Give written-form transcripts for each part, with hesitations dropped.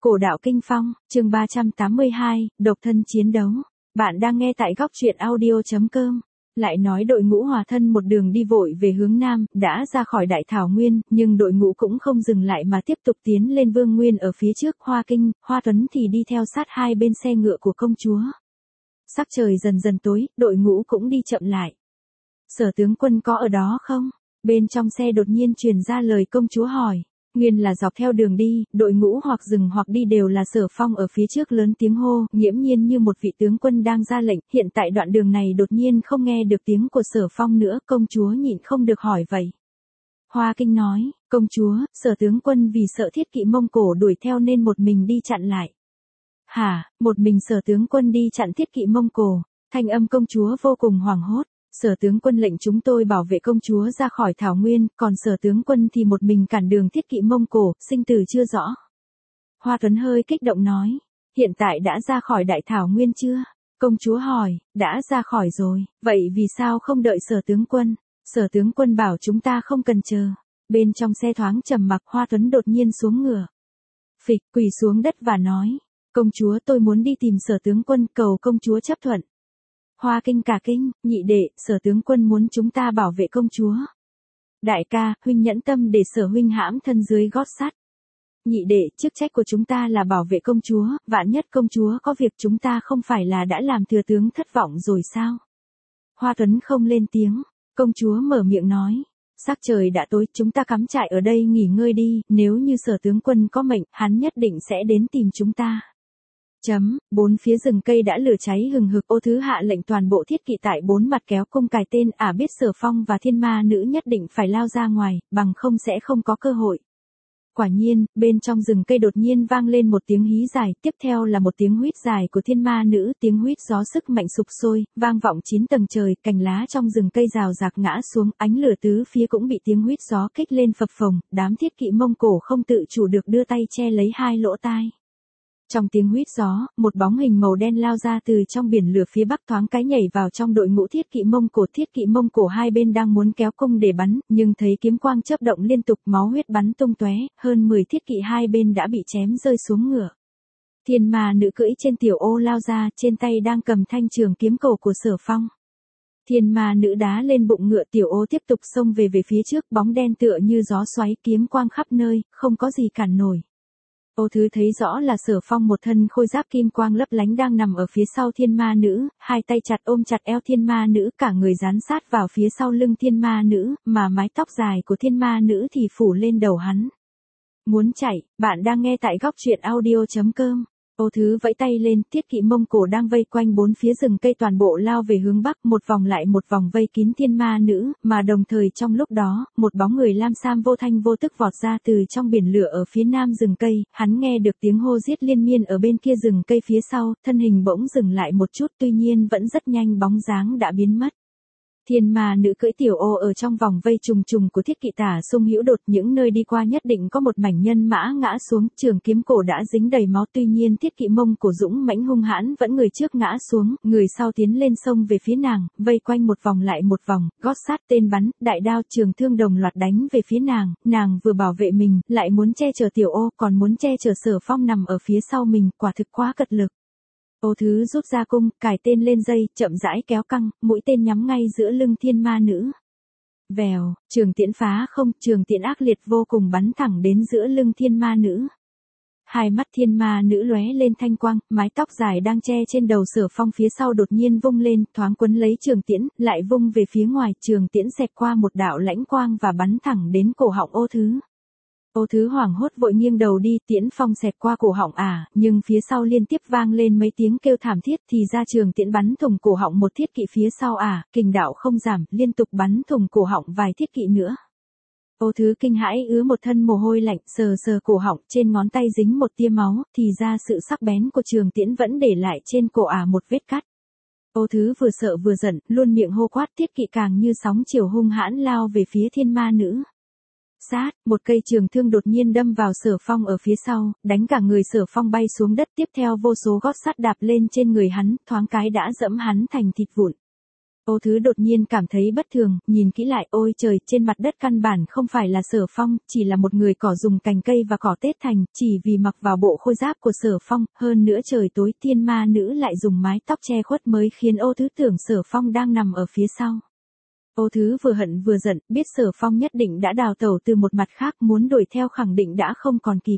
Cổ đạo kinh phong, chương 382, độc thân chiến đấu. Bạn đang nghe tại góc truyện audio.com. Lại nói đội ngũ Hòa Thân một đường đi vội về hướng Nam, đã ra khỏi Đại Thảo Nguyên, nhưng đội ngũ cũng không dừng lại mà tiếp tục tiến lên Vương Nguyên ở phía trước Hoa Kinh, Hoa Tuấn thì đi theo sát hai bên xe ngựa của công chúa. Sắc trời dần dần tối, đội ngũ cũng đi chậm lại. Sở tướng quân có ở đó không? Bên trong xe đột nhiên truyền ra lời công chúa hỏi. Nguyên là dọc theo đường đi, đội ngũ hoặc dừng hoặc đi đều là Sở Phong ở phía trước lớn tiếng hô, nghiễm nhiên như một vị tướng quân đang ra lệnh. Hiện tại đoạn đường này đột nhiên không nghe được tiếng của Sở Phong nữa, công chúa nhịn không được hỏi vậy. Hoa Kinh nói, công chúa, Sở tướng quân vì sợ Thiết Kỵ Mông Cổ đuổi theo nên một mình đi chặn lại. Hả, một mình Sở tướng quân đi chặn Thiết Kỵ Mông Cổ? Thanh âm công chúa vô cùng hoảng hốt. Sở tướng quân lệnh chúng tôi bảo vệ công chúa ra khỏi Thảo Nguyên, còn Sở tướng quân thì một mình cản đường Thiết Kỵ Mông Cổ, sinh tử chưa rõ. Hoa Tuấn hơi kích động nói, hiện tại đã ra khỏi Đại Thảo Nguyên chưa? Công chúa hỏi, đã ra khỏi rồi, vậy vì sao không đợi Sở tướng quân? Sở tướng quân bảo chúng ta không cần chờ. Bên trong xe thoáng trầm mặc, Hoa Tuấn đột nhiên xuống ngựa. Phịch, quỳ xuống đất và nói, công chúa tôi muốn đi tìm Sở tướng quân, cầu công chúa chấp thuận. Hoa Kinh cả kinh, nhị đệ, Sở tướng quân muốn chúng ta bảo vệ công chúa. Đại ca, huynh nhẫn tâm để Sở huynh hãm thân dưới gót sắt. Nhị đệ, chức trách của chúng ta là bảo vệ công chúa, vạn nhất công chúa có việc chúng ta không phải là đã làm thừa tướng thất vọng rồi sao? Hoa Tuấn không lên tiếng, công chúa mở miệng nói, sắc trời đã tối, chúng ta cắm trại ở đây nghỉ ngơi đi, nếu như Sở tướng quân có mệnh, hắn nhất định sẽ đến tìm chúng ta. Bốn phía rừng cây đã lửa cháy hừng hực, Ô Thứ hạ lệnh toàn bộ thiết kỵ tại bốn mặt kéo cung cài tên, biết Sở Phong và Thiên Ma Nữ nhất định phải lao ra ngoài, bằng không sẽ không có cơ hội. Quả nhiên, bên trong rừng cây đột nhiên vang lên một tiếng hí dài, tiếp theo là một tiếng huýt dài của Thiên Ma Nữ, tiếng huýt gió sức mạnh sục sôi, vang vọng 9 tầng trời, cành lá trong rừng cây rào rạc ngã xuống, ánh lửa tứ phía cũng bị tiếng huýt gió kích lên phập phồng, đám thiết kỵ Mông Cổ không tự chủ được đưa tay che lấy hai lỗ tai. Trong tiếng huýt gió, một bóng hình màu đen lao ra từ trong biển lửa phía bắc, thoáng cái nhảy vào trong đội ngũ thiết kỵ Mông Cổ. Thiết kỵ Mông Cổ hai bên đang muốn kéo cung để bắn, nhưng thấy kiếm quang chớp động liên tục, máu huyết bắn tung tóe, hơn 10 thiết kỵ hai bên đã bị chém rơi xuống ngựa. Thiên Ma Nữ cưỡi trên Tiểu Ô lao ra, trên tay đang cầm thanh trường kiếm cổ của Sở Phong. Thiên Ma Nữ đá lên bụng ngựa, Tiểu Ô tiếp tục xông về phía trước, bóng đen tựa như gió xoáy, kiếm quang khắp nơi, không có gì cản nổi. Ô Thứ thấy rõ là Sở Phong một thân khôi giáp kim quang lấp lánh đang nằm ở phía sau Thiên Ma Nữ, hai tay chặt ôm chặt eo Thiên Ma Nữ, cả người dán sát vào phía sau lưng Thiên Ma Nữ, mà mái tóc dài của Thiên Ma Nữ thì phủ lên đầu hắn. Muốn chạy, bạn đang nghe tại góc truyện audio.com. Ô Thứ vẫy tay lên, thiết kỵ Mông Cổ đang vây quanh bốn phía rừng cây toàn bộ lao về hướng bắc, một vòng lại một vòng vây kín Thiên Ma Nữ, mà đồng thời trong lúc đó, một bóng người lam sam vô thanh vô tức vọt ra từ trong biển lửa ở phía nam rừng cây, hắn nghe được tiếng hô giết liên miên ở bên kia rừng cây phía sau, thân hình bỗng dừng lại một chút, tuy nhiên vẫn rất nhanh, bóng dáng đã biến mất. Thiên Ma Nữ cưỡi Tiểu Ô ở trong vòng vây trùng trùng của thiết kỵ tả xung hữu đột, những nơi đi qua nhất định có một mảnh nhân mã ngã xuống, trường kiếm cổ đã dính đầy máu, tuy nhiên thiết kỵ Mông Cổ dũng mãnh hung hãn vẫn người trước ngã xuống, người sau tiến lên sông về phía nàng, vây quanh một vòng lại một vòng, gót sát tên bắn, đại đao trường thương đồng loạt đánh về phía nàng vừa bảo vệ mình, lại muốn che chở Tiểu Ô, còn muốn che chở Sở Phong nằm ở phía sau mình, quả thực quá cật lực. Ô Thứ rút ra cung, cài tên lên dây, chậm rãi kéo căng, mũi tên nhắm ngay giữa lưng Thiên Ma Nữ. Vèo, trường tiễn phá không, trường tiễn ác liệt vô cùng bắn thẳng đến giữa lưng Thiên Ma Nữ. Hai mắt Thiên Ma Nữ lóe lên thanh quang, mái tóc dài đang che trên đầu Sở Phong phía sau đột nhiên vung lên, thoáng quấn lấy trường tiễn, lại vung về phía ngoài, trường tiễn xẹt qua một đạo lãnh quang và bắn thẳng đến cổ họng Ô Thứ. Ô Thứ hoảng hốt vội nghiêng đầu đi, tiễn phong xẹt qua cổ họng nhưng phía sau liên tiếp vang lên mấy tiếng kêu thảm thiết, thì ra trường tiễn bắn thủng cổ họng một thiết kỵ phía sau kình đạo không giảm, liên tục bắn thủng cổ họng vài thiết kỵ nữa. Ô Thứ kinh hãi ứa một thân mồ hôi lạnh, sờ sờ cổ họng, trên ngón tay dính một tia máu, thì ra sự sắc bén của trường tiễn vẫn để lại trên cổ một vết cắt. Ô Thứ vừa sợ vừa giận, luôn miệng hô quát, thiết kỵ càng như sóng chiều hung hãn lao về phía Thiên Ma Nữ. Sát, một cây trường thương đột nhiên đâm vào Sở Phong ở phía sau, đánh cả người Sở Phong bay xuống đất, tiếp theo vô số gót sắt đạp lên trên người hắn, thoáng cái đã dẫm hắn thành thịt vụn. Ô Thứ đột nhiên cảm thấy bất thường, nhìn kỹ lại, ôi trời, trên mặt đất căn bản không phải là Sở Phong, chỉ là một người cỏ dùng cành cây và cỏ tết thành, chỉ vì mặc vào bộ khôi giáp của Sở Phong, hơn nữa trời tối thiên ma nữ lại dùng mái tóc che khuất mới khiến Ô Thứ tưởng Sở Phong đang nằm ở phía sau. Ô Thứ vừa hận vừa giận, biết Sở Phong nhất định đã đào tẩu từ một mặt khác, muốn đuổi theo khẳng định đã không còn kịp.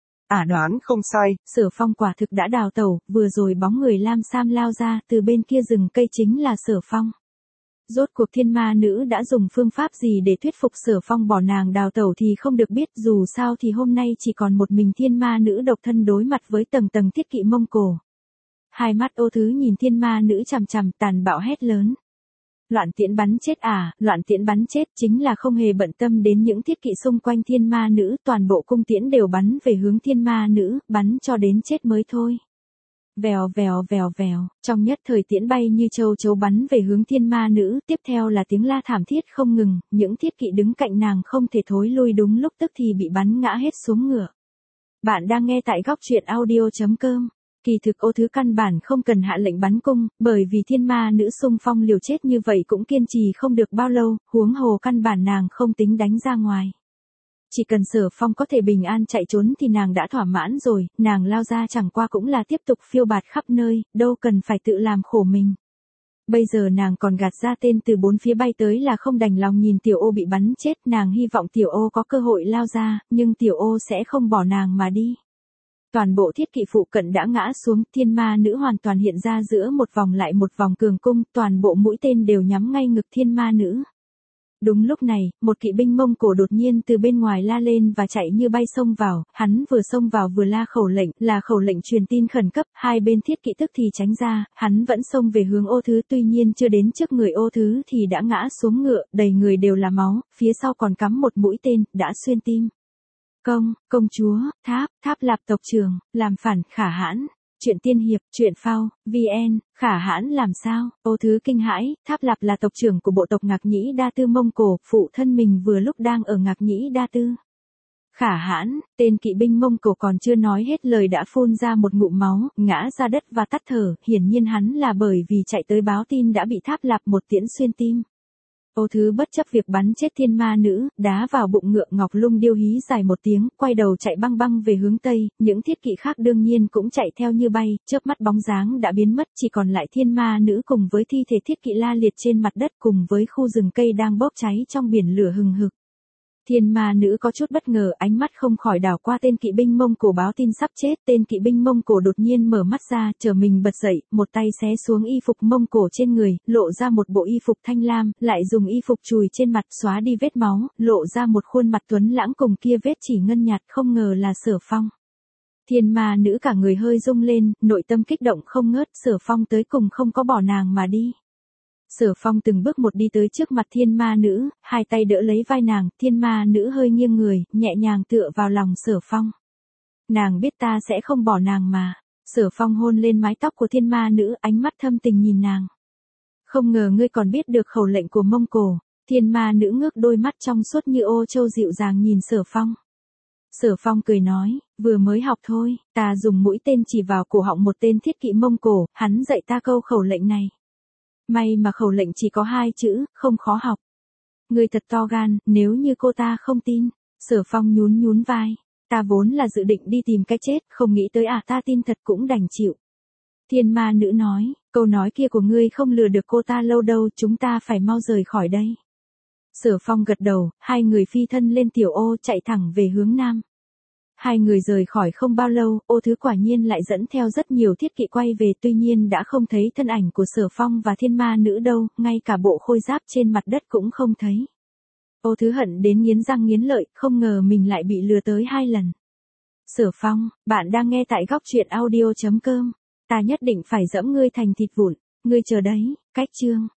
Đoán không sai. Sở Phong quả thực đã đào tẩu, vừa rồi bóng người lam sam lao ra, từ bên kia rừng cây chính là Sở Phong. Rốt cuộc thiên ma nữ đã dùng phương pháp gì để thuyết phục Sở Phong bỏ nàng đào tẩu thì không được biết, dù sao thì hôm nay chỉ còn một mình thiên ma nữ độc thân đối mặt với tầng tầng thiết kỵ Mông Cổ. Hai mắt Ô Thứ nhìn thiên ma nữ chằm chằm, tàn bạo hét lớn. Loạn tiễn bắn chết à, loạn tiễn bắn chết, chính là không hề bận tâm đến những thiết kỵ xung quanh thiên ma nữ, toàn bộ cung tiễn đều bắn về hướng thiên ma nữ, bắn cho đến chết mới thôi. Vèo vèo vèo vèo, trong nhất thời tiễn bay như châu chấu bắn về hướng thiên ma nữ, tiếp theo là tiếng la thảm thiết không ngừng, những thiết kỵ đứng cạnh nàng không thể thối lui, đúng lúc tức thì bị bắn ngã hết xuống ngựa. Bạn đang nghe tại góc truyện audio.com. Kỳ thực Ô Thứ căn bản không cần hạ lệnh bắn cung, bởi vì thiên ma nữ xung phong liều chết như vậy cũng kiên trì không được bao lâu, huống hồ căn bản nàng không tính đánh ra ngoài. Chỉ cần Sở Phong có thể bình an chạy trốn thì nàng đã thỏa mãn rồi, nàng lao ra chẳng qua cũng là tiếp tục phiêu bạt khắp nơi, đâu cần phải tự làm khổ mình. Bây giờ nàng còn gạt ra tên từ bốn phía bay tới là không đành lòng nhìn Tiểu Ô bị bắn chết, nàng hy vọng Tiểu Ô có cơ hội lao ra, nhưng Tiểu Ô sẽ không bỏ nàng mà đi. Toàn bộ thiết kỵ phụ cận đã ngã xuống, thiên ma nữ hoàn toàn hiện ra giữa một vòng lại một vòng cường cung, toàn bộ mũi tên đều nhắm ngay ngực thiên ma nữ. Đúng lúc này, một kỵ binh Mông Cổ đột nhiên từ bên ngoài la lên và chạy như bay xông vào, hắn vừa xông vào vừa la khẩu lệnh, là khẩu lệnh truyền tin khẩn cấp, hai bên thiết kỵ tức thì tránh ra, hắn vẫn xông về hướng Ô Thứ, tuy nhiên chưa đến trước người Ô Thứ thì đã ngã xuống ngựa, đầy người đều là máu, phía sau còn cắm một mũi tên, đã xuyên tim. Công chúa, Tháp Lạp tộc trưởng, làm phản, Khả Hãn. Chuyện tiên hiệp, chuyện phao, VN, Khả Hãn làm sao? Ô Thứ kinh hãi, Tháp Lạp là tộc trưởng của bộ tộc Ngạc Nhĩ Đa Tư Mông Cổ, phụ thân mình vừa lúc đang ở Ngạc Nhĩ Đa Tư. Khả Hãn, tên kỵ binh Mông Cổ còn chưa nói hết lời đã phun ra một ngụm máu, ngã ra đất và tắt thở, hiển nhiên hắn là bởi vì chạy tới báo tin đã bị Tháp Lạp một tiễn xuyên tim. Ô Thứ bất chấp việc bắn chết thiên ma nữ, đá vào bụng ngựa, Ngọc Lung điêu hí dài một tiếng, quay đầu chạy băng băng về hướng Tây, những thiết kỵ khác đương nhiên cũng chạy theo như bay, chớp mắt bóng dáng đã biến mất, chỉ còn lại thiên ma nữ cùng với thi thể thiết kỵ la liệt trên mặt đất cùng với khu rừng cây đang bốc cháy trong biển lửa hừng hực. Thiên ma nữ có chút bất ngờ, ánh mắt không khỏi đảo qua tên kỵ binh Mông Cổ báo tin sắp chết, tên kỵ binh Mông Cổ đột nhiên mở mắt ra, trở mình bật dậy, một tay xé xuống y phục Mông Cổ trên người, lộ ra một bộ y phục thanh lam, lại dùng y phục chùi trên mặt xóa đi vết máu, lộ ra một khuôn mặt tuấn lãng cùng kia vết chỉ ngân nhạt, không ngờ là Sở Phong. Thiên ma nữ cả người hơi rung lên, nội tâm kích động không ngớt, Sở Phong tới cùng không có bỏ nàng mà đi. Sở Phong từng bước một đi tới trước mặt thiên ma nữ, hai tay đỡ lấy vai nàng, thiên ma nữ hơi nghiêng người, nhẹ nhàng tựa vào lòng Sở Phong. Nàng biết ta sẽ không bỏ nàng mà. Sở Phong hôn lên mái tóc của thiên ma nữ, ánh mắt thâm tình nhìn nàng. Không ngờ ngươi còn biết được khẩu lệnh của Mông Cổ. Thiên ma nữ ngước đôi mắt trong suốt như ô châu dịu dàng nhìn Sở Phong. Sở Phong cười nói, vừa mới học thôi, ta dùng mũi tên chỉ vào cổ họng một tên thiết kỵ Mông Cổ, hắn dạy ta câu khẩu lệnh này. May mà khẩu lệnh chỉ có 2 chữ, không khó học. Ngươi thật to gan, nếu như cô ta không tin. Sở Phong nhún vai. Ta vốn là dự định đi tìm cái chết, không nghĩ tới ta tin thật cũng đành chịu. Thiên ma nữ nói, câu nói kia của ngươi không lừa được cô ta lâu đâu, chúng ta phải mau rời khỏi đây. Sở Phong gật đầu, hai người phi thân lên Tiểu Ô chạy thẳng về hướng nam. Hai người rời khỏi không bao lâu, Ô Thứ quả nhiên lại dẫn theo rất nhiều thiết kỵ quay về, tuy nhiên đã không thấy thân ảnh của Sở Phong và thiên ma nữ đâu, ngay cả bộ khôi giáp trên mặt đất cũng không thấy. Ô Thứ hận đến nghiến răng nghiến lợi, không ngờ mình lại bị lừa tới 2 lần. Sở Phong, bạn đang nghe tại góc truyện audio.com. Ta nhất định phải dẫm ngươi thành thịt vụn, ngươi chờ đấy, cách chương.